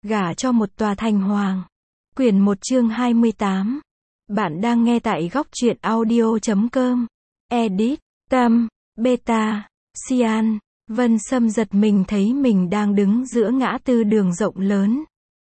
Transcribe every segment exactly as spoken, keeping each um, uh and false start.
Gả cho một tòa thành hoàng. Quyển một chương hai mươi tám. Bạn đang nghe tại góc truyện audio chấm com. Edit, Tâm, Beta, Cyan. Vân Sâm giật mình thấy mình đang đứng giữa ngã tư đường rộng lớn.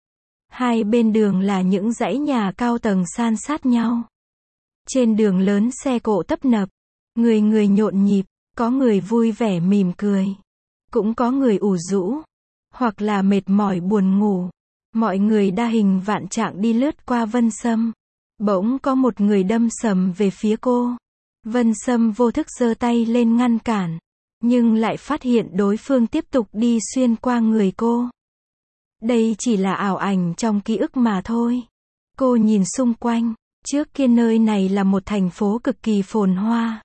Hai bên đường là những dãy nhà cao tầng san sát nhau. Trên đường lớn xe cộ tấp nập. Người người nhộn nhịp, có người vui vẻ mỉm cười. Cũng có người ủ rũ, hoặc là mệt mỏi buồn ngủ. Mọi người đa hình vạn trạng đi lướt qua Vân Sâm. Bỗng có một người đâm sầm về phía cô. Vân Sâm vô thức giơ tay lên ngăn cản, nhưng lại phát hiện đối phương tiếp tục đi xuyên qua người cô. Đây chỉ là ảo ảnh trong ký ức mà thôi. Cô nhìn xung quanh, trước kia nơi này là một thành phố cực kỳ phồn hoa.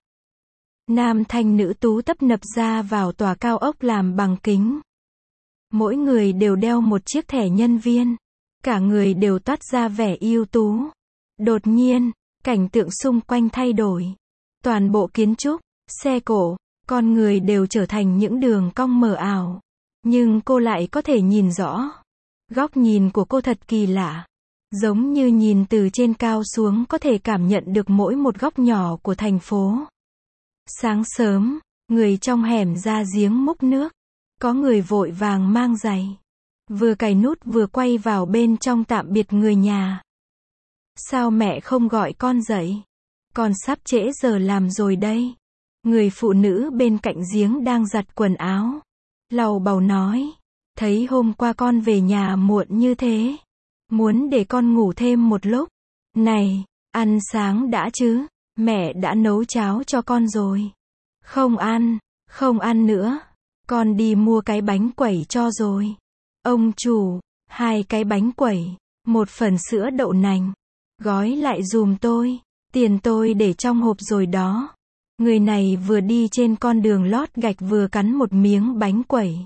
Nam thanh nữ tú tấp nập ra vào tòa cao ốc làm bằng kính. Mỗi người đều đeo một chiếc thẻ nhân viên. Cả người đều toát ra vẻ ưu tú. Đột nhiên, cảnh tượng xung quanh thay đổi. Toàn bộ kiến trúc, xe cộ, con người đều trở thành những đường cong mờ ảo. Nhưng cô lại có thể nhìn rõ. Góc nhìn của cô thật kỳ lạ. Giống như nhìn từ trên cao xuống có thể cảm nhận được mỗi một góc nhỏ của thành phố. Sáng sớm, người trong hẻm ra giếng múc nước. Có người vội vàng mang giày. Vừa cài nút vừa quay vào bên trong tạm biệt người nhà. Sao mẹ không gọi con dậy? Con sắp trễ giờ làm rồi đây. Người phụ nữ bên cạnh giếng đang giặt quần áo. Lầu bầu nói. Thấy hôm qua con về nhà muộn như thế. Muốn để con ngủ thêm một lúc. Này, ăn sáng đã chứ? Mẹ đã nấu cháo cho con rồi. Không ăn, không ăn nữa. Con đi mua cái bánh quẩy cho rồi. Ông chủ, hai cái bánh quẩy, một phần sữa đậu nành. Gói lại giùm tôi, tiền tôi để trong hộp rồi đó. Người này vừa đi trên con đường lót gạch vừa cắn một miếng bánh quẩy.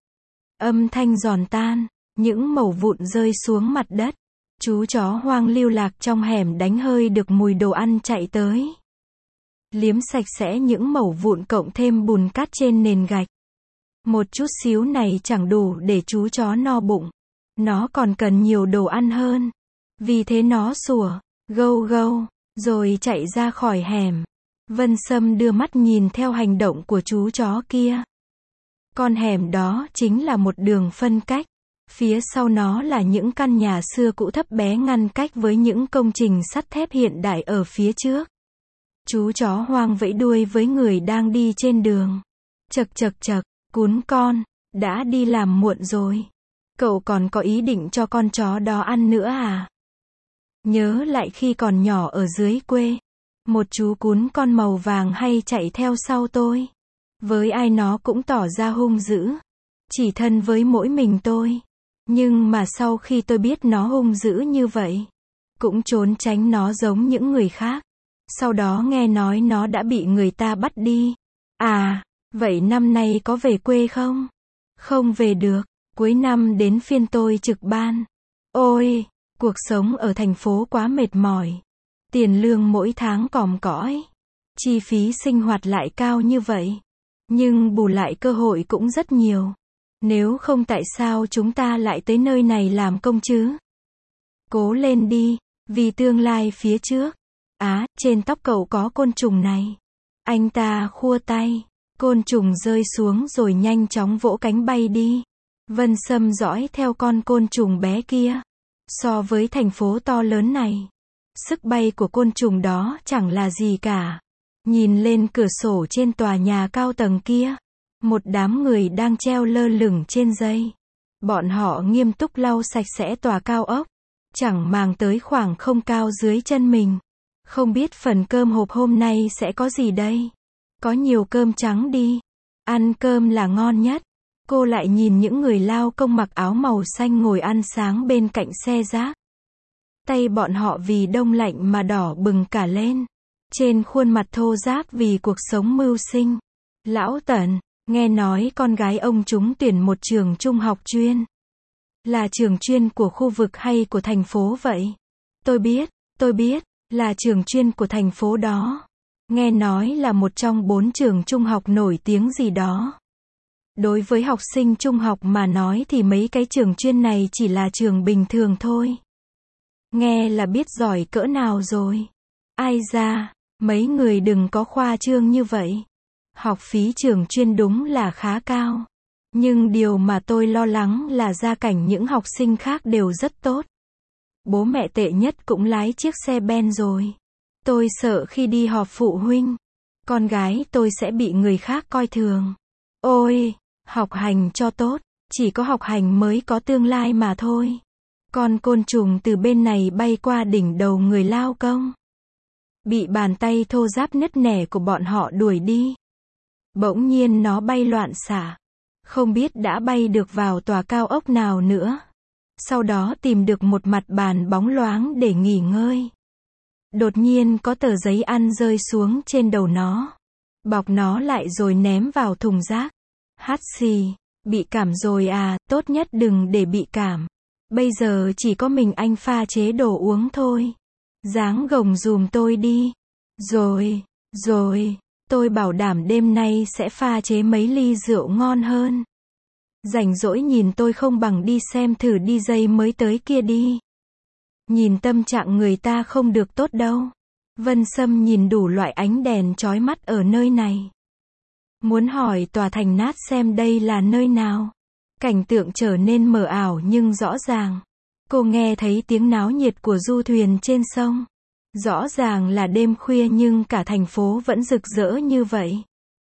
Âm thanh giòn tan, những mẩu vụn rơi xuống mặt đất. Chú chó hoang lưu lạc trong hẻm đánh hơi được mùi đồ ăn chạy tới. Liếm sạch sẽ những mẩu vụn cộng thêm bùn cát trên nền gạch. Một chút xíu này chẳng đủ để chú chó no bụng. Nó còn cần nhiều đồ ăn hơn. Vì thế nó sủa, gâu gâu, rồi chạy ra khỏi hẻm. Vân Sâm đưa mắt nhìn theo hành động của chú chó kia. Con hẻm đó chính là một đường phân cách. Phía sau nó là những căn nhà xưa cũ thấp bé ngăn cách với những công trình sắt thép hiện đại ở phía trước. Chú chó hoang vẫy đuôi với người đang đi trên đường. Chậc chậc chậc, cún con, đã đi làm muộn rồi. Cậu còn có ý định cho con chó đó ăn nữa à? Nhớ lại khi còn nhỏ ở dưới quê. Một chú cún con màu vàng hay chạy theo sau tôi. Với ai nó cũng tỏ ra hung dữ. Chỉ thân với mỗi mình tôi. Nhưng mà sau khi tôi biết nó hung dữ như vậy, cũng trốn tránh nó giống những người khác. Sau đó nghe nói nó đã bị người ta bắt đi. À, vậy năm nay có về quê không? Không về được, cuối năm đến phiên tôi trực ban. Ôi, cuộc sống ở thành phố quá mệt mỏi. Tiền lương mỗi tháng còm cõi. Chi phí sinh hoạt lại cao như vậy. Nhưng bù lại cơ hội cũng rất nhiều. Nếu không tại sao chúng ta lại tới nơi này làm công chứ? Cố lên đi, vì tương lai phía trước. Á, trên tóc cậu có côn trùng này. Anh ta khua tay. Côn trùng rơi xuống rồi nhanh chóng vỗ cánh bay đi. Vân Sâm dõi theo con côn trùng bé kia. So với thành phố to lớn này, sức bay của côn trùng đó chẳng là gì cả. Nhìn lên cửa sổ trên tòa nhà cao tầng kia. Một đám người đang treo lơ lửng trên dây. Bọn họ nghiêm túc lau sạch sẽ tòa cao ốc. Chẳng màng tới khoảng không cao dưới chân mình. Không biết phần cơm hộp hôm nay sẽ có gì đây? Có nhiều cơm trắng đi. Ăn cơm là ngon nhất. Cô lại nhìn những người lao công mặc áo màu xanh ngồi ăn sáng bên cạnh xe rác. Tay bọn họ vì đông lạnh mà đỏ bừng cả lên. Trên khuôn mặt thô ráp vì cuộc sống mưu sinh. Lão Tần, nghe nói con gái ông trúng tuyển một trường trung học chuyên. Là trường chuyên của khu vực hay của thành phố vậy? Tôi biết, tôi biết, là trường chuyên của thành phố đó. Nghe nói là một trong bốn trường trung học nổi tiếng gì đó. Đối với học sinh trung học mà nói thì mấy cái trường chuyên này chỉ là trường bình thường thôi. Nghe là biết giỏi cỡ nào rồi. Ai da, mấy người đừng có khoa trương như vậy. Học phí trường chuyên đúng là khá cao. Nhưng điều mà tôi lo lắng là gia cảnh những học sinh khác đều rất tốt. Bố mẹ tệ nhất cũng lái chiếc xe Ben rồi. Tôi sợ khi đi họp phụ huynh, con gái tôi sẽ bị người khác coi thường. Ôi, học hành cho tốt, chỉ có học hành mới có tương lai mà thôi. Con côn trùng từ bên này bay qua đỉnh đầu người lao công. Bị bàn tay thô ráp nứt nẻ của bọn họ đuổi đi. Bỗng nhiên nó bay loạn xạ. Không biết đã bay được vào tòa cao ốc nào nữa. Sau đó tìm được một mặt bàn bóng loáng để nghỉ ngơi. Đột nhiên có tờ giấy ăn rơi xuống trên đầu nó. Bọc nó lại rồi ném vào thùng rác. Hắt xì, bị cảm rồi à, tốt nhất đừng để bị cảm. Bây giờ chỉ có mình anh pha chế đồ uống thôi. Dáng gồng dùm tôi đi. Rồi, rồi, tôi bảo đảm đêm nay sẽ pha chế mấy ly rượu ngon hơn. Rảnh rỗi nhìn tôi không bằng đi xem thử đi dây mới tới kia đi. Nhìn tâm trạng người ta không được tốt đâu. Vân Sâm nhìn đủ loại ánh đèn chói mắt ở nơi này. Muốn hỏi tòa thành nát xem đây là nơi nào. Cảnh tượng trở nên mờ ảo nhưng rõ ràng. Cô nghe thấy tiếng náo nhiệt của du thuyền trên sông. Rõ ràng là đêm khuya nhưng cả thành phố vẫn rực rỡ như vậy.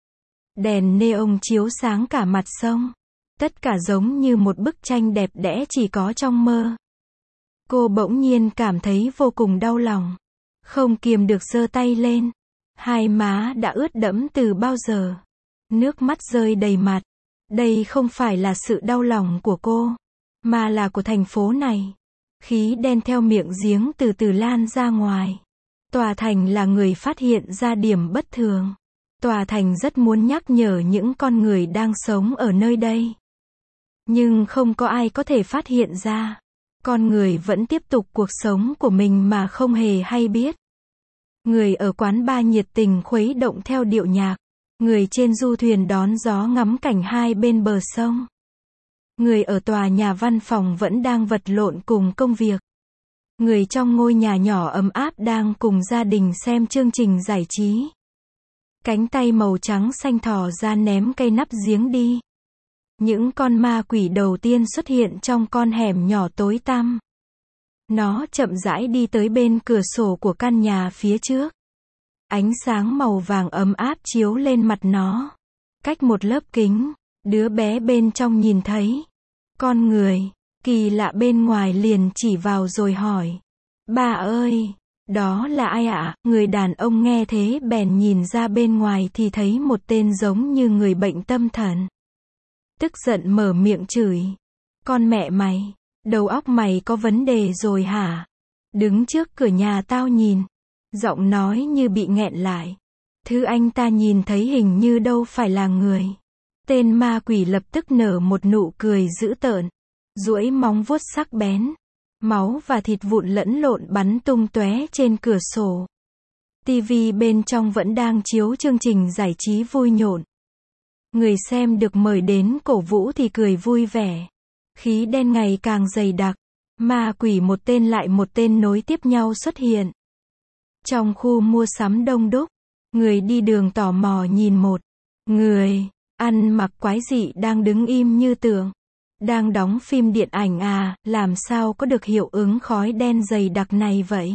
Đèn neon chiếu sáng cả mặt sông. Tất cả giống như một bức tranh đẹp đẽ chỉ có trong mơ. Cô bỗng nhiên cảm thấy vô cùng đau lòng. Không kiềm được giơ tay lên. Hai má đã ướt đẫm từ bao giờ. Nước mắt rơi đầy mặt. Đây không phải là sự đau lòng của cô, mà là của thành phố này. Khí đen theo miệng giếng từ từ lan ra ngoài. Tòa thành là người phát hiện ra điểm bất thường. Tòa thành rất muốn nhắc nhở những con người đang sống ở nơi đây. Nhưng không có ai có thể phát hiện ra. Con người vẫn tiếp tục cuộc sống của mình mà không hề hay biết. Người ở quán bar nhiệt tình khuấy động theo điệu nhạc. Người trên du thuyền đón gió ngắm cảnh hai bên bờ sông. Người ở tòa nhà văn phòng vẫn đang vật lộn cùng công việc. Người trong ngôi nhà nhỏ ấm áp đang cùng gia đình xem chương trình giải trí. Cánh tay màu trắng xanh thò ra ném cây nắp giếng đi. Những con ma quỷ đầu tiên xuất hiện trong con hẻm nhỏ tối tăm. Nó chậm rãi đi tới bên cửa sổ của căn nhà phía trước. Ánh sáng màu vàng ấm áp chiếu lên mặt nó. Cách một lớp kính, đứa bé bên trong nhìn thấy. Con người, kỳ lạ bên ngoài liền chỉ vào rồi hỏi. Bà ơi, đó là ai ạ? Người đàn ông nghe thế bèn nhìn ra bên ngoài thì thấy một tên giống như người bệnh tâm thần. Tức giận mở miệng chửi. Con mẹ mày, đầu óc mày có vấn đề rồi hả? Đứng trước cửa nhà tao nhìn. Giọng nói như bị nghẹn lại. Thứ anh ta nhìn thấy hình như đâu phải là người. Tên ma quỷ lập tức nở một nụ cười dữ tợn. Duỗi móng vuốt sắc bén. Máu và thịt vụn lẫn lộn bắn tung tóe trên cửa sổ. Tivi bên trong vẫn đang chiếu chương trình giải trí vui nhộn. Người xem được mời đến cổ vũ thì cười vui vẻ. Khí đen ngày càng dày đặc. Ma quỷ một tên lại một tên nối tiếp nhau xuất hiện. Trong khu mua sắm đông đúc, người đi đường tò mò nhìn một người ăn mặc quái dị đang đứng im như tượng. Đang đóng phim điện ảnh à, làm sao có được hiệu ứng khói đen dày đặc này vậy?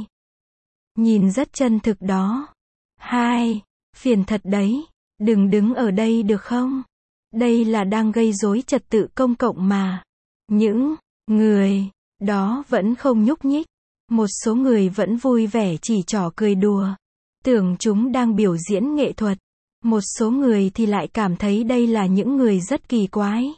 Nhìn rất chân thực đó. Hai, phiền thật đấy, đừng đứng ở đây được không? Đây là đang gây rối trật tự công cộng mà. Những người đó vẫn không nhúc nhích. Một số người vẫn vui vẻ chỉ trỏ cười đùa. Tưởng chúng đang biểu diễn nghệ thuật. Một số người thì lại cảm thấy đây là những người rất kỳ quái.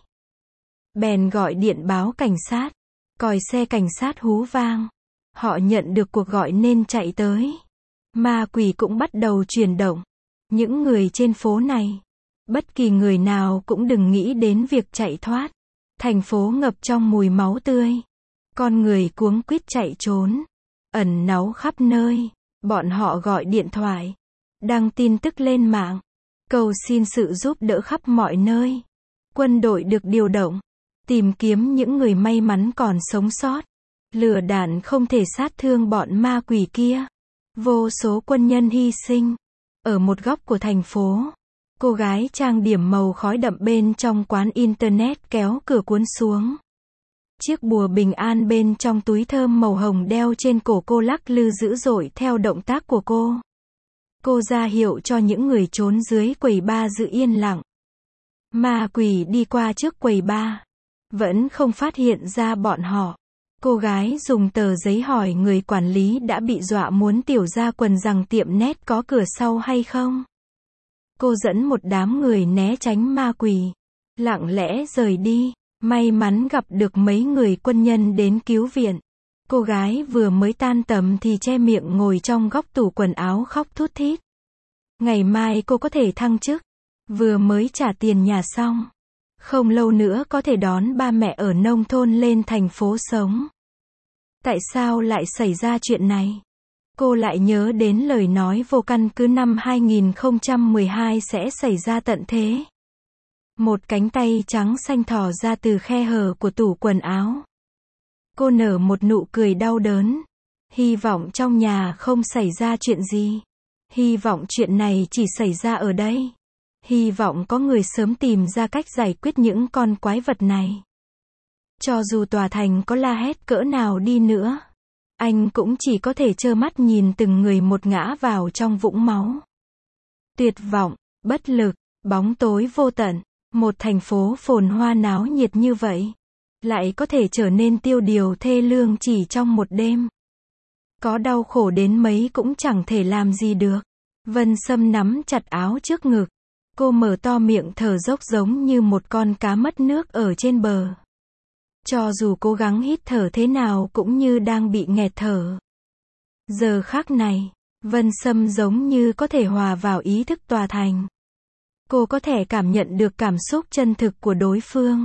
Bèn gọi điện báo cảnh sát. Còi xe cảnh sát hú vang. Họ nhận được cuộc gọi nên chạy tới. Ma quỷ cũng bắt đầu chuyển động. Những người trên phố này, bất kỳ người nào cũng đừng nghĩ đến việc chạy thoát. Thành phố ngập trong mùi máu tươi. Con người cuống quýt chạy trốn. Ẩn náu khắp nơi. Bọn họ gọi điện thoại. Đăng tin tức lên mạng. Cầu xin sự giúp đỡ khắp mọi nơi. Quân đội được điều động, tìm kiếm những người may mắn còn sống sót. Lửa đạn không thể sát thương bọn ma quỷ kia. Vô số quân nhân hy sinh. Ở một góc của thành phố, cô gái trang điểm màu khói đậm bên trong quán internet kéo cửa cuốn xuống. Chiếc bùa bình an bên trong túi thơm màu hồng đeo trên cổ cô lắc lư dữ dội theo động tác của cô. Cô ra hiệu cho những người trốn dưới quầy bar giữ yên lặng. Ma quỷ đi qua trước quầy bar, vẫn không phát hiện ra bọn họ. Cô gái dùng tờ giấy hỏi người quản lý đã bị dọa muốn tiểu ra quần rằng tiệm net có cửa sau hay không. Cô dẫn một đám người né tránh ma quỷ, lặng lẽ rời đi. May mắn gặp được mấy người quân nhân đến cứu viện. Cô gái vừa mới tan tầm thì che miệng ngồi trong góc tủ quần áo khóc thút thít. Ngày mai cô có thể thăng chức. Vừa mới trả tiền nhà xong. Không lâu nữa có thể đón ba mẹ ở nông thôn lên thành phố sống. Tại sao lại xảy ra chuyện này? Cô lại nhớ đến lời nói vô căn cứ năm hai nghìn không trăm mười hai sẽ xảy ra tận thế. Một cánh tay trắng xanh thò ra từ khe hở của tủ quần áo. Cô nở một nụ cười đau đớn. Hy vọng trong nhà không xảy ra chuyện gì. Hy vọng chuyện này chỉ xảy ra ở đây. Hy vọng có người sớm tìm ra cách giải quyết những con quái vật này. Cho dù tòa thành có la hét cỡ nào đi nữa, anh cũng chỉ có thể trơ mắt nhìn từng người một ngã vào trong vũng máu. Tuyệt vọng, bất lực, bóng tối vô tận. Một thành phố phồn hoa náo nhiệt như vậy, lại có thể trở nên tiêu điều thê lương chỉ trong một đêm. Có đau khổ đến mấy cũng chẳng thể làm gì được. Vân Sâm nắm chặt áo trước ngực. Cô mở to miệng thở dốc giống như một con cá mất nước ở trên bờ. Cho dù cố gắng hít thở thế nào cũng như đang bị nghẹt thở. Giờ khắc này, Vân Sâm giống như có thể hòa vào ý thức tòa thành. Cô có thể cảm nhận được cảm xúc chân thực của đối phương.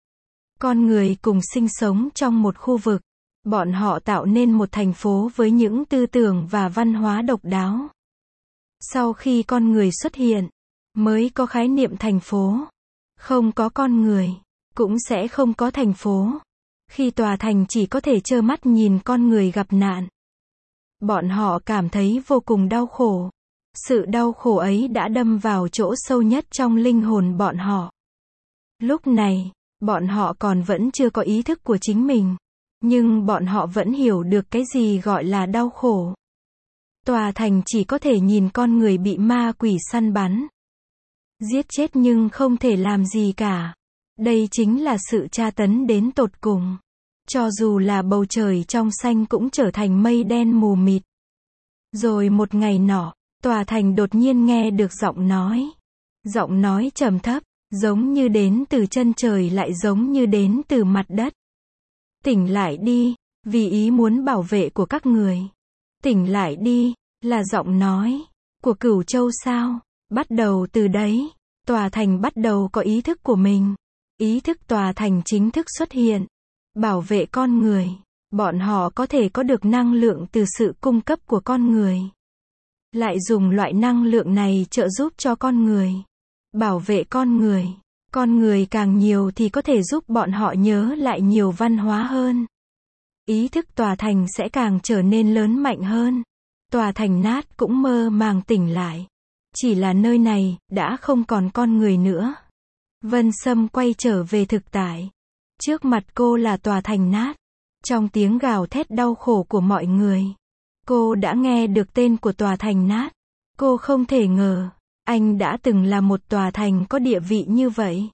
Con người cùng sinh sống trong một khu vực. Bọn họ tạo nên một thành phố với những tư tưởng và văn hóa độc đáo. Sau khi con người xuất hiện, mới có khái niệm thành phố. Không có con người, cũng sẽ không có thành phố. Khi tòa thành chỉ có thể trơ mắt nhìn con người gặp nạn. Bọn họ cảm thấy vô cùng đau khổ. Sự đau khổ ấy đã đâm vào chỗ sâu nhất trong linh hồn bọn họ. Lúc này, bọn họ còn vẫn chưa có ý thức của chính mình. Nhưng bọn họ vẫn hiểu được cái gì gọi là đau khổ. Tòa thành chỉ có thể nhìn con người bị ma quỷ săn bắn. Giết chết nhưng không thể làm gì cả. Đây chính là sự tra tấn đến tột cùng. Cho dù là bầu trời trong xanh cũng trở thành mây đen mù mịt. Rồi một ngày nọ, tòa thành đột nhiên nghe được giọng nói. Giọng nói trầm thấp, giống như đến từ chân trời lại giống như đến từ mặt đất. Tỉnh lại đi, vì ý muốn bảo vệ của các người. Tỉnh lại đi, là giọng nói của Cửu Châu sao? Bắt đầu từ đấy, tòa thành bắt đầu có ý thức của mình. Ý thức tòa thành chính thức xuất hiện. Bảo vệ con người. Bọn họ có thể có được năng lượng từ sự cung cấp của con người. Lại dùng loại năng lượng này trợ giúp cho con người. Bảo vệ con người. Con người càng nhiều thì có thể giúp bọn họ nhớ lại nhiều văn hóa hơn. Ý thức tòa thành sẽ càng trở nên lớn mạnh hơn. Tòa thành nát cũng mơ màng tỉnh lại. Chỉ là nơi này, đã không còn con người nữa. Vân Sâm quay trở về thực tại. Trước mặt cô là tòa thành nát. Trong tiếng gào thét đau khổ của mọi người, cô đã nghe được tên của tòa thành nát. Cô không thể ngờ, anh đã từng là một tòa thành có địa vị như vậy.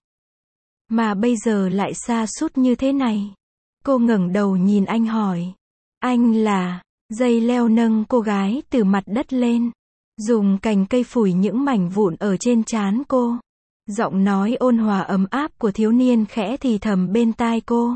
Mà bây giờ lại sa sút như thế này. Cô ngẩng đầu nhìn anh hỏi. Anh là... Dây leo nâng cô gái từ mặt đất lên. Dùng cành cây phủi những mảnh vụn ở trên trán cô. Giọng nói ôn hòa ấm áp của thiếu niên khẽ thì thầm bên tai cô.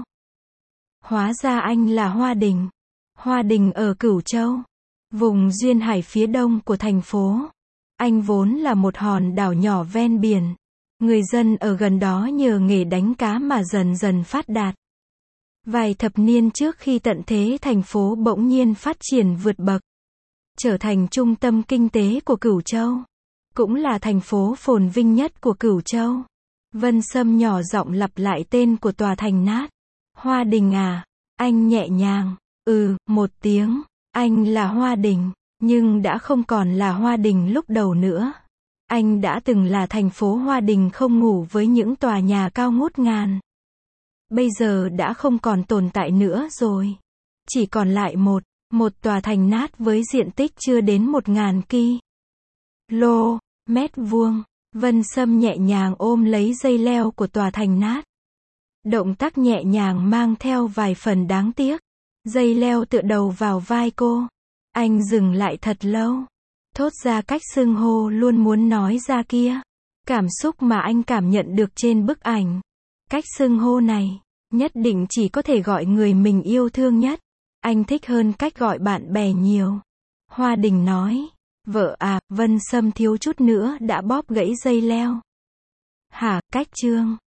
Hóa ra anh là Hoa Đình. Hoa Đình ở Cửu Châu. Vùng duyên hải phía đông của thành phố. Anh vốn là một hòn đảo nhỏ ven biển. Người dân ở gần đó nhờ nghề đánh cá mà dần dần phát đạt. Vài thập niên trước khi tận thế thành phố bỗng nhiên phát triển vượt bậc. Trở thành trung tâm kinh tế của Cửu Châu. Cũng là thành phố phồn vinh nhất của Cửu Châu. Vân Sâm nhỏ giọng lặp lại tên của tòa thành nát. Hoa Đình à? Anh nhẹ nhàng, ừ, một tiếng. Anh là Hoa Đình, nhưng đã không còn là Hoa Đình lúc đầu nữa. Anh đã từng là thành phố Hoa Đình không ngủ với những tòa nhà cao ngút ngàn. Bây giờ đã không còn tồn tại nữa rồi. Chỉ còn lại một, một tòa thành nát với diện tích chưa đến một ngàn ki lô mét vuông. Vân Sâm nhẹ nhàng ôm lấy dây leo của tòa thành nát. Động tác nhẹ nhàng mang theo vài phần đáng tiếc. Dây leo tựa đầu vào vai cô. Anh dừng lại thật lâu. Thốt ra cách xưng hô luôn muốn nói ra kia. Cảm xúc mà anh cảm nhận được trên bức ảnh. Cách xưng hô này, nhất định chỉ có thể gọi người mình yêu thương nhất. Anh thích hơn cách gọi bạn bè nhiều. Hoa Đình nói. Vợ à, Vân Sâm thiếu chút nữa đã bóp gãy dây leo. Hả, cách Trương?